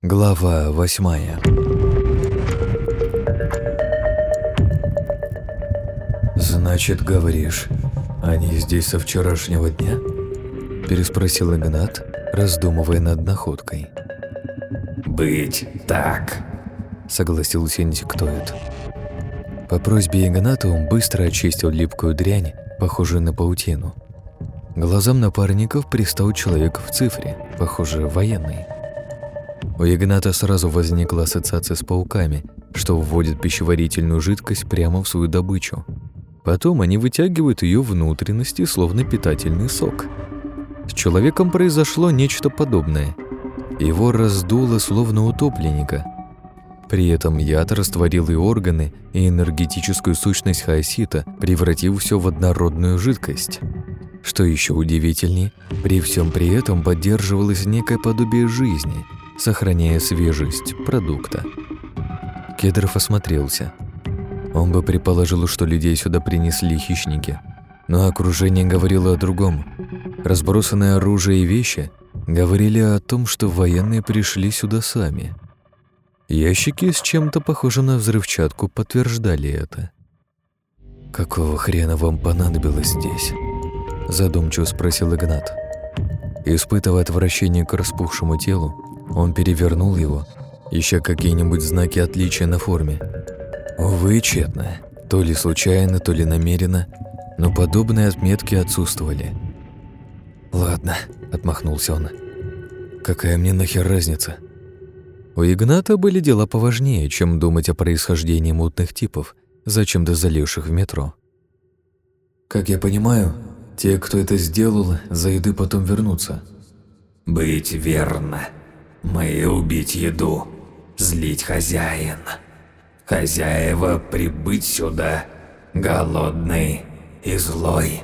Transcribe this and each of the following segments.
Глава 8. «Значит, говоришь, они здесь со вчерашнего дня?» – переспросил Игнат, раздумывая над находкой. «Быть так», – согласился инсектоид. По просьбе Игната он быстро очистил липкую дрянь, похожую на паутину. Глазам напарников пристал человек в цифре, похоже, военный. У Игната сразу возникла ассоциация с пауками, что вводят пищеварительную жидкость прямо в свою добычу. Потом они вытягивают ее внутренности, словно питательный сок. С человеком произошло нечто подобное. Его раздуло, словно утопленника. При этом яд растворил и органы, и энергетическую сущность хаосита, превратив все в однородную жидкость. Что еще удивительнее, при всем при этом поддерживалось некое подобие жизни, сохраняя свежесть продукта. Кедров осмотрелся. Он бы предположил, что людей сюда принесли хищники, но окружение говорило о другом. Разбросанное оружие и вещи говорили о том, что военные пришли сюда сами. Ящики с чем-то похожим на взрывчатку подтверждали это. «Какого хрена вам понадобилось здесь?» – задумчиво спросил Игнат. Испытывая отвращение к распухшему телу, он перевернул его, ища какие-нибудь знаки отличия на форме. Увы, тщетно. То ли случайно, то ли намеренно, но подобные отметки отсутствовали. «Ладно», — отмахнулся он. «Какая мне нахер разница?» У Игната были дела поважнее, чем думать о происхождении мутных типов, зачем-то залезших в метро. «Как я понимаю, те, кто это сделал, за еды потом вернутся». «Быть верно. Мы убить еду, злить хозяин. Хозяева прибыть сюда, голодный и злой».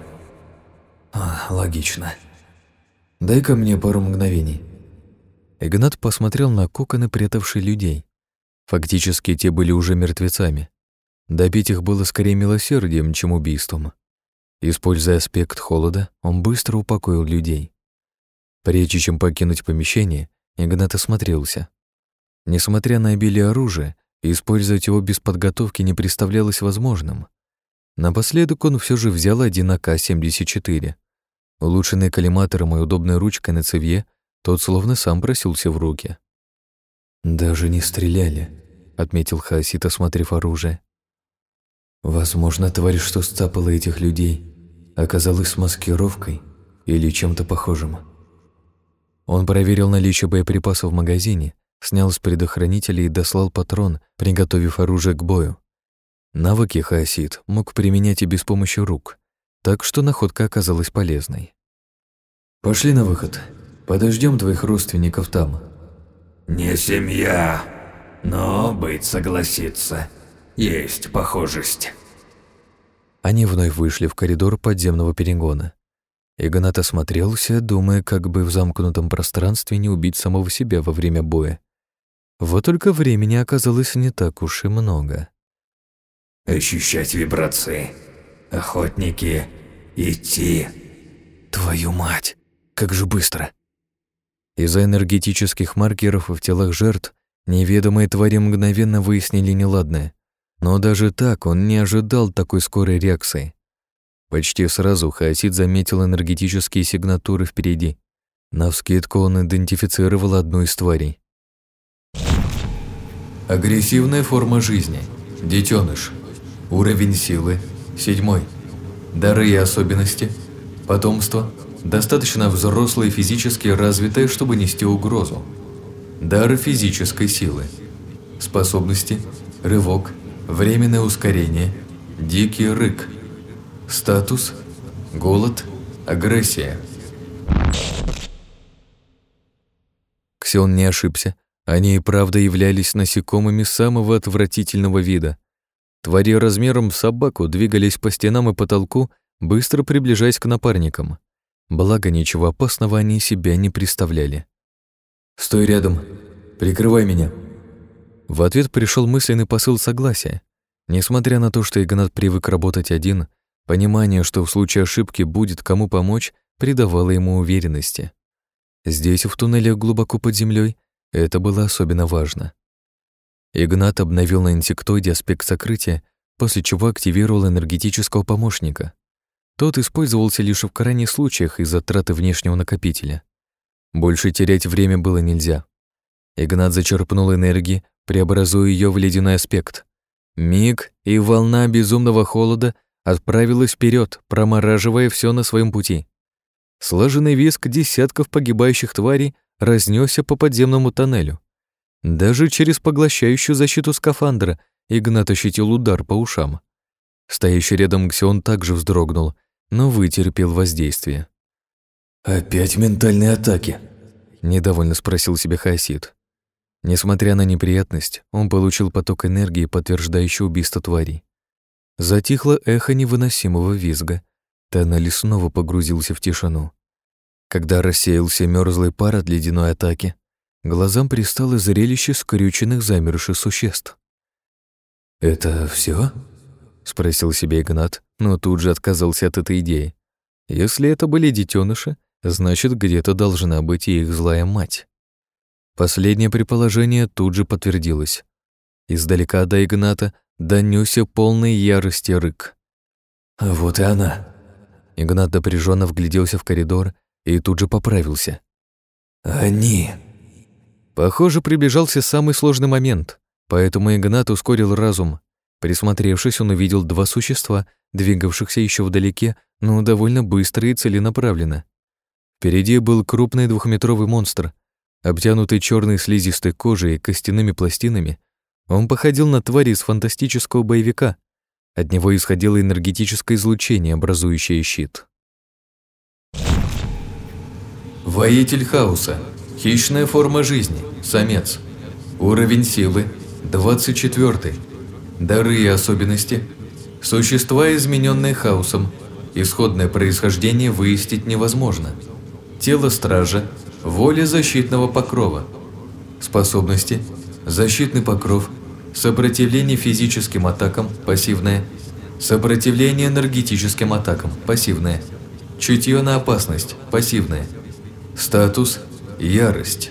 Логично. Дай-ка мне пару мгновений». Игнат посмотрел на коконы, прятавшие людей. Фактически те были уже мертвецами. Добить их было скорее милосердием, чем убийством. Используя аспект холода, он быстро упокоил людей. Прежде чем покинуть помещение, Игнат осмотрелся. Несмотря на обилие оружия, использовать его без подготовки не представлялось возможным. Напоследок он все же взял один АК-74. Улучшенный коллиматором и удобной ручкой на цевье, тот словно сам просился в руки. «Даже не стреляли», — отметил хаосит, осмотрев оружие. «Возможно, тварь, что сцапала этих людей, оказалась маскировкой или чем-то похожим». Он проверил наличие боеприпасов в магазине, снял с предохранителя и дослал патрон, приготовив оружие к бою. Навыки хаосит мог применять и без помощи рук, так что находка оказалась полезной. «Пошли на выход. Подождем твоих родственников там». «Не семья, но быть согласится. Есть похожесть». Они вновь вышли в коридор подземного перегона. Игнат осмотрелся, думая, как бы в замкнутом пространстве не убить самого себя во время боя. Вот только времени оказалось не так уж и много. «Ощущать вибрации. Охотники. Идти». «Твою мать! Как же быстро!» Из-за энергетических маркеров в телах жертв неведомые твари мгновенно выяснили неладное. Но даже так он не ожидал такой скорой реакции. Почти сразу хаосит заметил энергетические сигнатуры впереди. Навскидку он идентифицировал одну из тварей. Агрессивная форма жизни. Детеныш. Уровень силы 7. Дары и особенности. Потомство. Достаточно взрослое и физически развитое, чтобы нести угрозу. Дар физической силы. Способности. Рывок. Временное ускорение. Дикий рык. Статус. Голод. Агрессия. Ксион не ошибся. Они и правда являлись насекомыми самого отвратительного вида. Твари размером с собаку двигались по стенам и потолку, быстро приближаясь к напарникам. Благо, ничего опасного они себя не представляли. «Стой рядом. Прикрывай меня». В ответ пришел мысленный посыл согласия. Несмотря на то, что Игнат привык работать один, понимание, что в случае ошибки будет кому помочь, придавало ему уверенности. Здесь, в туннелях глубоко под землей, Это было особенно важно. Игнат обновил на инсектоиде аспект сокрытия, после чего активировал энергетического помощника. Тот использовался лишь в крайних случаях из-за траты внешнего накопителя. Больше терять время было нельзя. Игнат зачерпнул энергии, преобразуя ее в ледяной аспект. Миг, и волна безумного холода отправилась вперед, промораживая все на своем пути. Слаженный визг десятков погибающих тварей разнесся по подземному тоннелю. Даже через поглощающую защиту скафандра Игнат ощутил удар по ушам. Стоящий рядом Ксион также вздрогнул, но вытерпел воздействие. «Опять ментальные атаки?» — недовольно спросил себя Хаосид. Несмотря на неприятность, он получил поток энергии, подтверждающий убийство тварей. Затихло эхо невыносимого визга. Тоннель снова погрузился в тишину. Когда рассеялся мёрзлый пар от ледяной атаки, глазам пристало зрелище скрюченных замерших существ. «Это все? Спросил себя Игнат, но тут же отказался от этой идеи. Если это были детеныши, значит, где-то должна быть и их злая мать. Последнее предположение тут же подтвердилось. Издалека до Игната донёсся полный ярости рык. «Вот и она!» Игнат напряженно вгляделся в коридор и тут же поправился. «Они!» Похоже, приближался самый сложный момент, поэтому Игнат ускорил разум. Присмотревшись, он увидел два существа, двигавшихся еще вдалеке, но довольно быстро и целенаправленно. Впереди был крупный двухметровый монстр. Обтянутый черной слизистой кожей и костяными пластинами, он походил на тварь из фантастического боевика. От него исходило энергетическое излучение, образующее щит. Воитель хаоса. Хищная форма жизни. Самец. Уровень силы 24. Дары и особенности. Существа, измененные хаосом. Исходное происхождение выяснить невозможно. Тело стража. Воля защитного покрова. Способности. Защитный покров. Сопротивление физическим атакам. Пассивное. Сопротивление энергетическим атакам. Пассивное. Чутье на опасность. Пассивное. Статус. Ярость.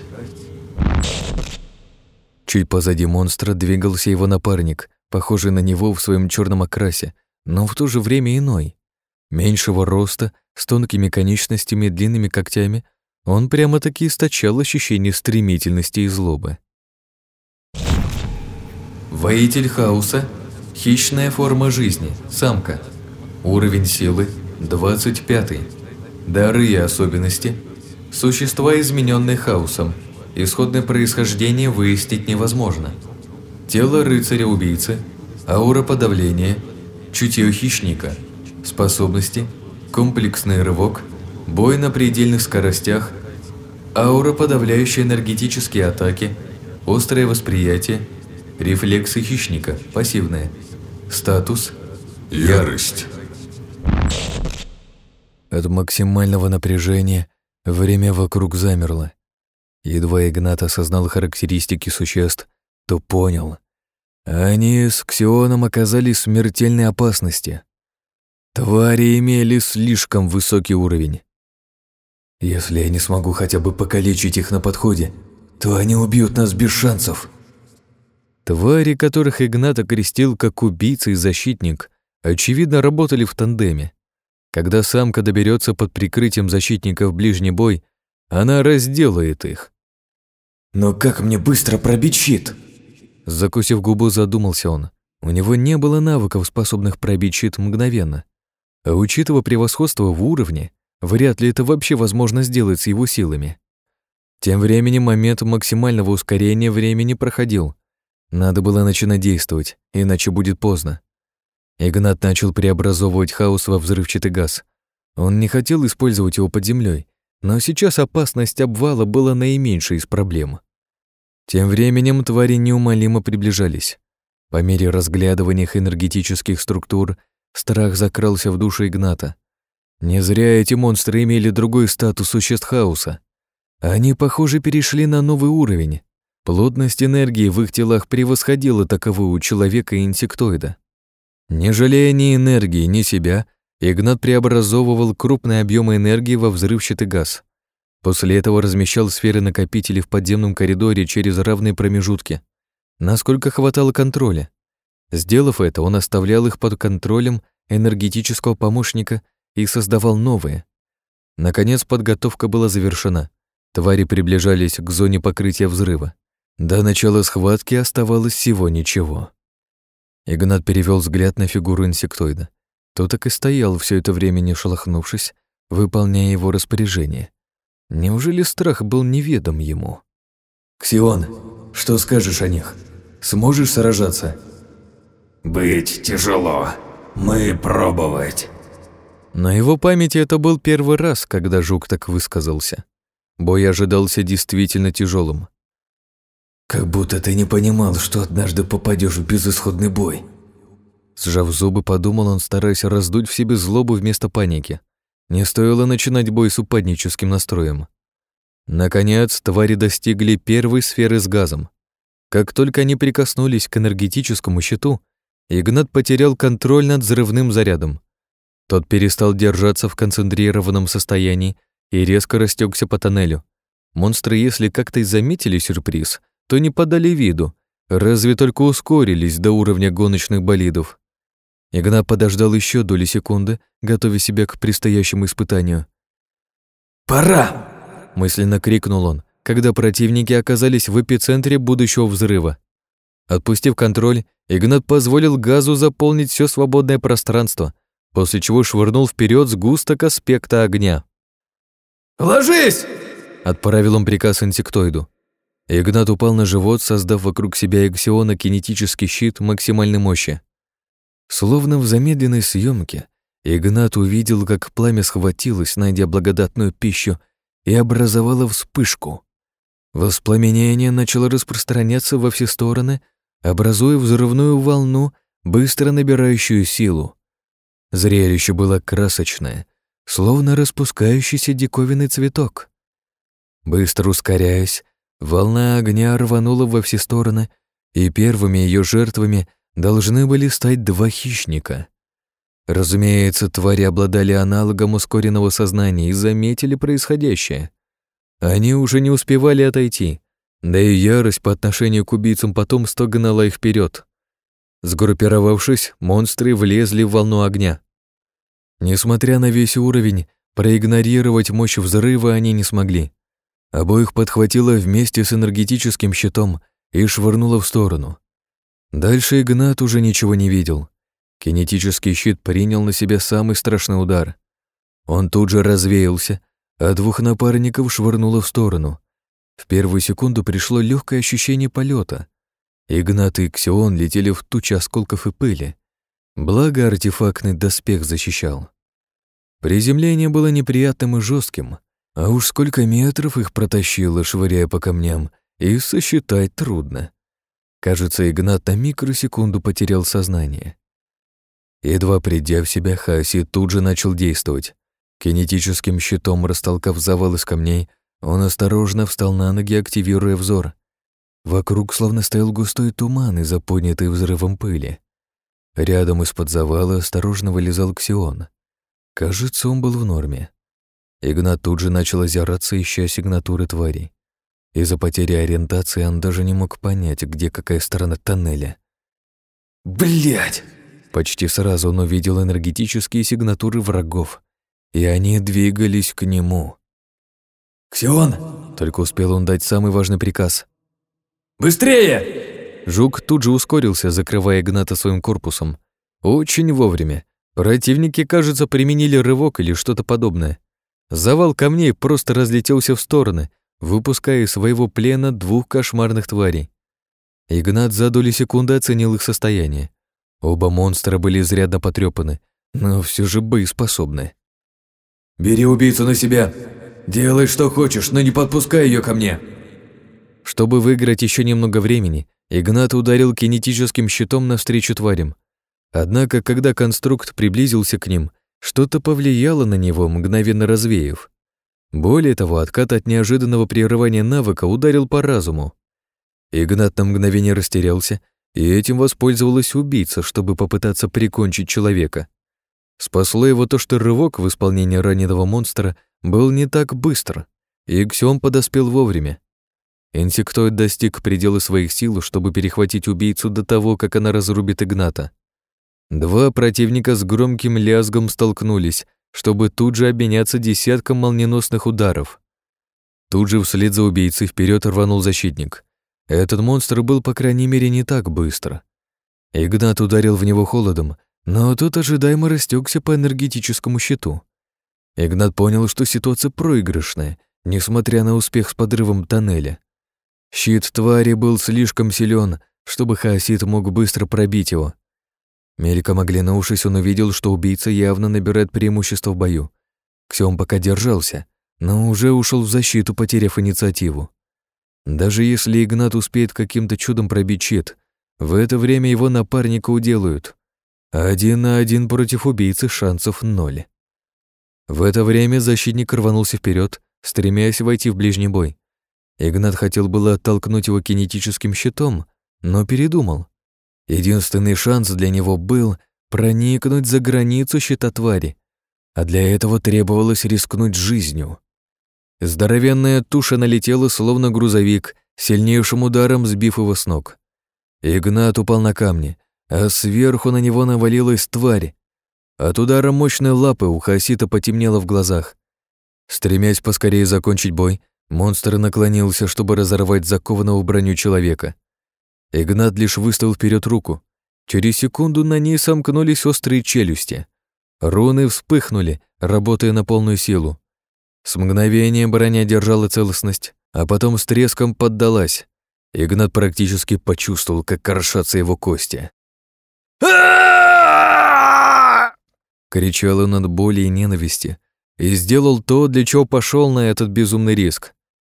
Чуть позади монстра двигался его напарник, похожий на него в своем черном окрасе, но в то же время иной. Меньшего роста, с тонкими конечностями и длинными когтями, он прямо-таки источал ощущение стремительности и злобы. Воитель хаоса. Хищная форма жизни. Самка. Уровень силы 25. Дары и особенности. Существа, измененные хаосом. Исходное происхождение выяснить невозможно. Тело рыцаря-убийцы. Аура подавления. Чутье хищника. Способности. Комплексный рывок. Бой на предельных скоростях. Аура, подавляющая энергетические атаки. Острое восприятие. Рефлексы хищника. Пассивное. Статус. Ярость. От максимального напряжения время вокруг замерло. Едва Игнат осознал характеристики существ, то понял. Они с Ксионом оказались в смертельной опасности. Твари имели слишком высокий уровень. «Если я не смогу хотя бы покалечить их на подходе, то они убьют нас без шансов». Твари, которых Игнат окрестил как убийца и защитник, очевидно, работали в тандеме. Когда самка доберется под прикрытием защитника в ближний бой, она разделает их. «Но как мне быстро пробить щит?» Закусив губу, задумался он. У него не было навыков, способных пробить щит мгновенно. А учитывая превосходство в уровне, вряд ли это вообще возможно сделать с его силами. Тем временем момент максимального ускорения времени проходил. Надо было начинать действовать, иначе будет поздно. Игнат начал преобразовывать хаос во взрывчатый газ. Он не хотел использовать его под землей, но сейчас опасность обвала была наименьшей из проблем. Тем временем твари неумолимо приближались. По мере разглядывания их энергетических структур страх закрался в душу Игната. Не зря эти монстры имели другой статус существ хаоса. Они, похоже, перешли на новый уровень. Плотность энергии в их телах превосходила таковую у человека и инсектоида. Не жалея ни энергии, ни себя, Игнат преобразовывал крупные объемы энергии во взрывчатый газ. После этого размещал сферы-накопители в подземном коридоре через равные промежутки, насколько хватало контроля. Сделав это, он оставлял их под контролем энергетического помощника и создавал новые. Наконец, подготовка была завершена. Твари приближались к зоне покрытия взрыва. До начала схватки оставалось всего ничего. Игнат перевел взгляд на фигуру инсектоида. Тот так и стоял все это время, не шелохнувшись, выполняя его распоряжение. Неужели страх был неведом ему? «Ксион, что скажешь о них? Сможешь сражаться?» «Быть тяжело. Мы пробовать». На его памяти это был первый раз, когда жук так высказался. Бой ожидался действительно тяжелым. «Как будто ты не понимал, что однажды попадешь в безысходный бой». Сжав зубы, подумал он, стараясь раздуть в себе злобу вместо паники. Не стоило начинать бой с упадническим настроем. Наконец, твари достигли первой сферы с газом. Как только они прикоснулись к энергетическому щиту, Игнат потерял контроль над взрывным зарядом. Тот перестал держаться в концентрированном состоянии и резко растекся по тоннелю. Монстры, если как-то и заметили сюрприз, то не подали виду, разве только ускорились до уровня гоночных болидов. Игнат подождал еще доли секунды, готовя себя к предстоящему испытанию. «Пора!» — мысленно крикнул он, когда противники оказались в эпицентре будущего взрыва. Отпустив контроль, Игнат позволил газу заполнить все свободное пространство, после чего швырнул вперед сгусток аспекта огня. «Ложись!» — отправил он приказ инсектоиду. Игнат упал на живот, создав вокруг себя Иксиона кинетический щит максимальной мощи. Словно в замедленной съемке, Игнат увидел, как пламя схватилось, найдя благодатную пищу, и образовало вспышку. Воспламенение начало распространяться во все стороны, образуя взрывную волну, быстро набирающую силу. Зрелище было красочное, словно распускающийся диковинный цветок. Быстро ускоряясь, волна огня рванула во все стороны, и первыми ее жертвами должны были стать два хищника. Разумеется, твари обладали аналогом ускоренного сознания и заметили происходящее. Они уже не успевали отойти, да и ярость по отношению к убийцам потомства гнала их вперед. Сгруппировавшись, монстры влезли в волну огня. Несмотря на весь уровень, проигнорировать мощь взрыва они не смогли. Обоих подхватило вместе с энергетическим щитом и швырнуло в сторону. Дальше Игнат уже ничего не видел. Кинетический щит принял на себя самый страшный удар. Он тут же развеялся, а двух напарников швырнуло в сторону. В первую секунду пришло легкое ощущение полета. Игнат и Ксион летели в тучи осколков и пыли. Благо артефактный доспех защищал. Приземление было неприятным и жестким, а уж сколько метров их протащило, швыряя по камням, и сосчитать трудно. Кажется, Игнат на микросекунду потерял сознание. Едва придя в себя, Хаси тут же начал действовать. Кинетическим щитом растолкав завал из камней, он осторожно встал на ноги, активируя взор. Вокруг словно стоял густой туман из-за поднятой взрывом пыли. Рядом из-под завала осторожно вылезал Ксион. Кажется, он был в норме. Игнат тут же начал озираться, ища сигнатуры тварей. Из-за потери ориентации он даже не мог понять, где какая сторона тоннеля. «Блядь!» Почти сразу он увидел энергетические сигнатуры врагов, и они двигались к нему. «Ксион!» Только успел он дать самый важный приказ. «Быстрее!» Жук тут же ускорился, закрывая Игната своим корпусом. Очень вовремя. Противники, кажется, применили рывок или что-то подобное. Завал камней просто разлетелся в стороны, выпуская из своего плена двух кошмарных тварей. Игнат за доли секунды оценил их состояние. Оба монстра были изрядно потрепаны, но все же боеспособны. «Бери убийцу на себя. Делай, что хочешь, но не подпускай ее ко мне». Чтобы выиграть еще немного времени, Игнат ударил кинетическим щитом навстречу тварям. Однако, когда конструкт приблизился к ним, что-то повлияло на него, мгновенно развеяв. Более того, откат от неожиданного прерывания навыка ударил по разуму. Игнат на мгновение растерялся, и этим воспользовалась убийца, чтобы попытаться прикончить человека. Спасло его то, что рывок в исполнении раненого монстра был не так быстр. и Ксион подоспел вовремя. Инсектоид достиг предела своих сил, чтобы перехватить убийцу до того, как она разрубит Игната. Два противника с громким лязгом столкнулись, чтобы тут же обменяться десятком молниеносных ударов. Тут же вслед за убийцей вперед рванул защитник. Этот монстр был, по крайней мере, не так быстро. Игнат ударил в него холодом, но тот ожидаемо растекся по энергетическому щиту. Игнат понял, что ситуация проигрышная, несмотря на успех с подрывом тоннеля. Щит твари был слишком силен, чтобы хаосит мог быстро пробить его. Мельком оглянувшись, он увидел, что убийца явно набирает преимущество в бою. Ксион пока держался, но уже ушел в защиту, потеряв инициативу. Даже если Игнат успеет каким-то чудом пробить щит, в это время его напарника уделают. 1 на 1 против убийцы шансов 0. В это время защитник рванулся вперед, стремясь войти в ближний бой. Игнат хотел было оттолкнуть его кинетическим щитом, но передумал. Единственный шанс для него был проникнуть за границу щита твари, а для этого требовалось рискнуть жизнью. Здоровенная туша налетела, словно грузовик, сильнейшим ударом сбив его с ног. Игнат упал на камни, а сверху на него навалилась тварь. От удара мощной лапы у хаосита потемнело в глазах. Стремясь поскорее закончить бой, монстр наклонился, чтобы разорвать закованного в броню человека. Игнат лишь выставил вперед руку. Через секунду на ней сомкнулись острые челюсти. Руны вспыхнули, работая на полную силу. С мгновения броня держала целостность, а потом с треском поддалась. Игнат практически почувствовал, как крошатся его кости. Кричал он от боли и ненависти и сделал то, для чего пошел на этот безумный риск.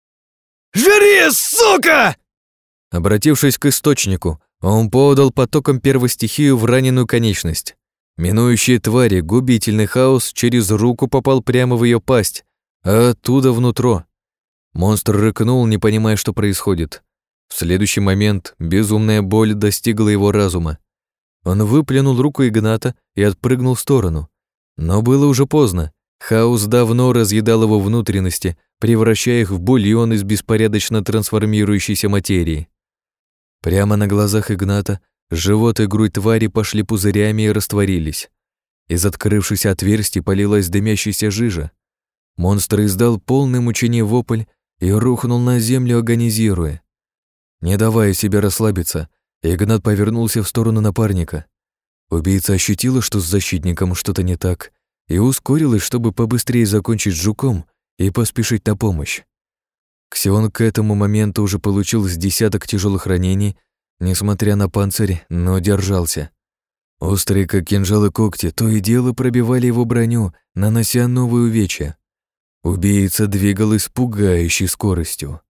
«Жри, сука!» Обратившись к источнику, он подал потоком первостихию в раненую конечность. Минующие твари, губительный хаос через руку попал прямо в ее пасть, а оттуда внутрь. Монстр рыкнул, не понимая, что происходит. В следующий момент безумная боль достигла его разума. Он выплюнул руку Игната и отпрыгнул в сторону. Но было уже поздно. Хаос давно разъедал его внутренности, превращая их в бульон из беспорядочно трансформирующейся материи. Прямо на глазах Игната живот и грудь твари пошли пузырями и растворились. Из открывшихся отверстий полилась дымящаяся жижа. Монстр издал полный мучения вопль и рухнул на землю, агонизируя. Не давая себе расслабиться, Игнат повернулся в сторону напарника. Убийца ощутила, что с защитником что-то не так, и ускорилась, чтобы побыстрее закончить с жуком и поспешить на помощь. Ксион к этому моменту уже получил с десяток тяжелых ранений, несмотря на панцирь, но держался. Острые, как кинжалы, когти то и дело пробивали его броню, нанося новые увечья. Убийца двигалась с пугающей скоростью.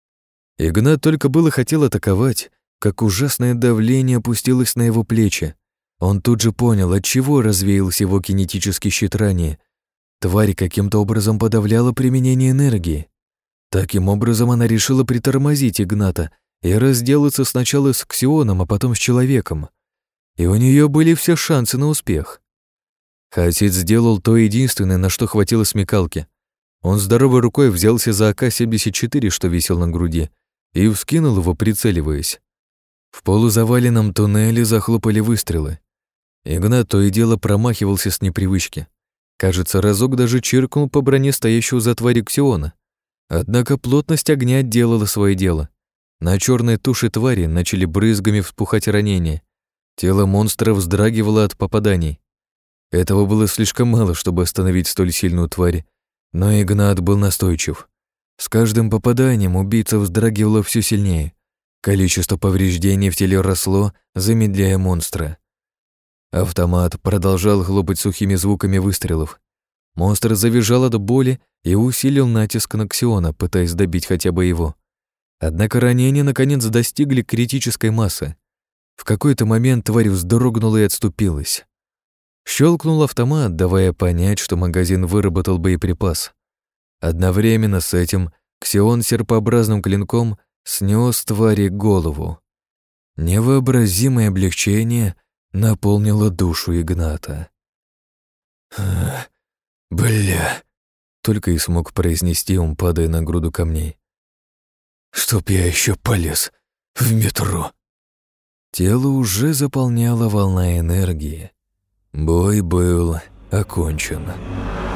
Игнат только было хотел атаковать, как ужасное давление опустилось на его плечи. Он тут же понял, отчего развеялся его кинетический щит ранее. Тварь каким-то образом подавляла применение энергии. Таким образом она решила притормозить Игната и разделаться сначала с Ксионом, а потом с человеком. И у нее были все шансы на успех. Хаосит сделал то единственное, на что хватило смекалки. Он здоровой рукой взялся за АК-74, что висел на груди, и вскинул его, прицеливаясь. В полузаваленном туннеле захлопали выстрелы. Игнат то и дело промахивался с непривычки. Кажется, разок даже чиркнул по броне стоящего за твари Ксиона. Однако плотность огня делала свое дело. На черной туше твари начали брызгами вспухать ранения. Тело монстра вздрагивало от попаданий. Этого было слишком мало, чтобы остановить столь сильную тварь, но Игнат был настойчив. С каждым попаданием убийца вздрагивала все сильнее. Количество повреждений в теле росло, замедляя монстра. Автомат продолжал хлопать сухими звуками выстрелов. Монстр завизжал от боли и усилил натиск на Ксиона, пытаясь добить хотя бы его. Однако ранения наконец достигли критической массы. В какой-то момент тварь вздрогнула и отступилась. Щелкнул автомат, давая понять, что магазин выработал боеприпас. Одновременно с этим Ксион серпообразным клинком снес твари голову. Невообразимое облегчение наполнило душу Игната. «Бля!» Только и смог произнести он, падая на груду камней. «Чтоб я еще полез в метро!» Тело уже заполняла волна энергии. Бой был окончен.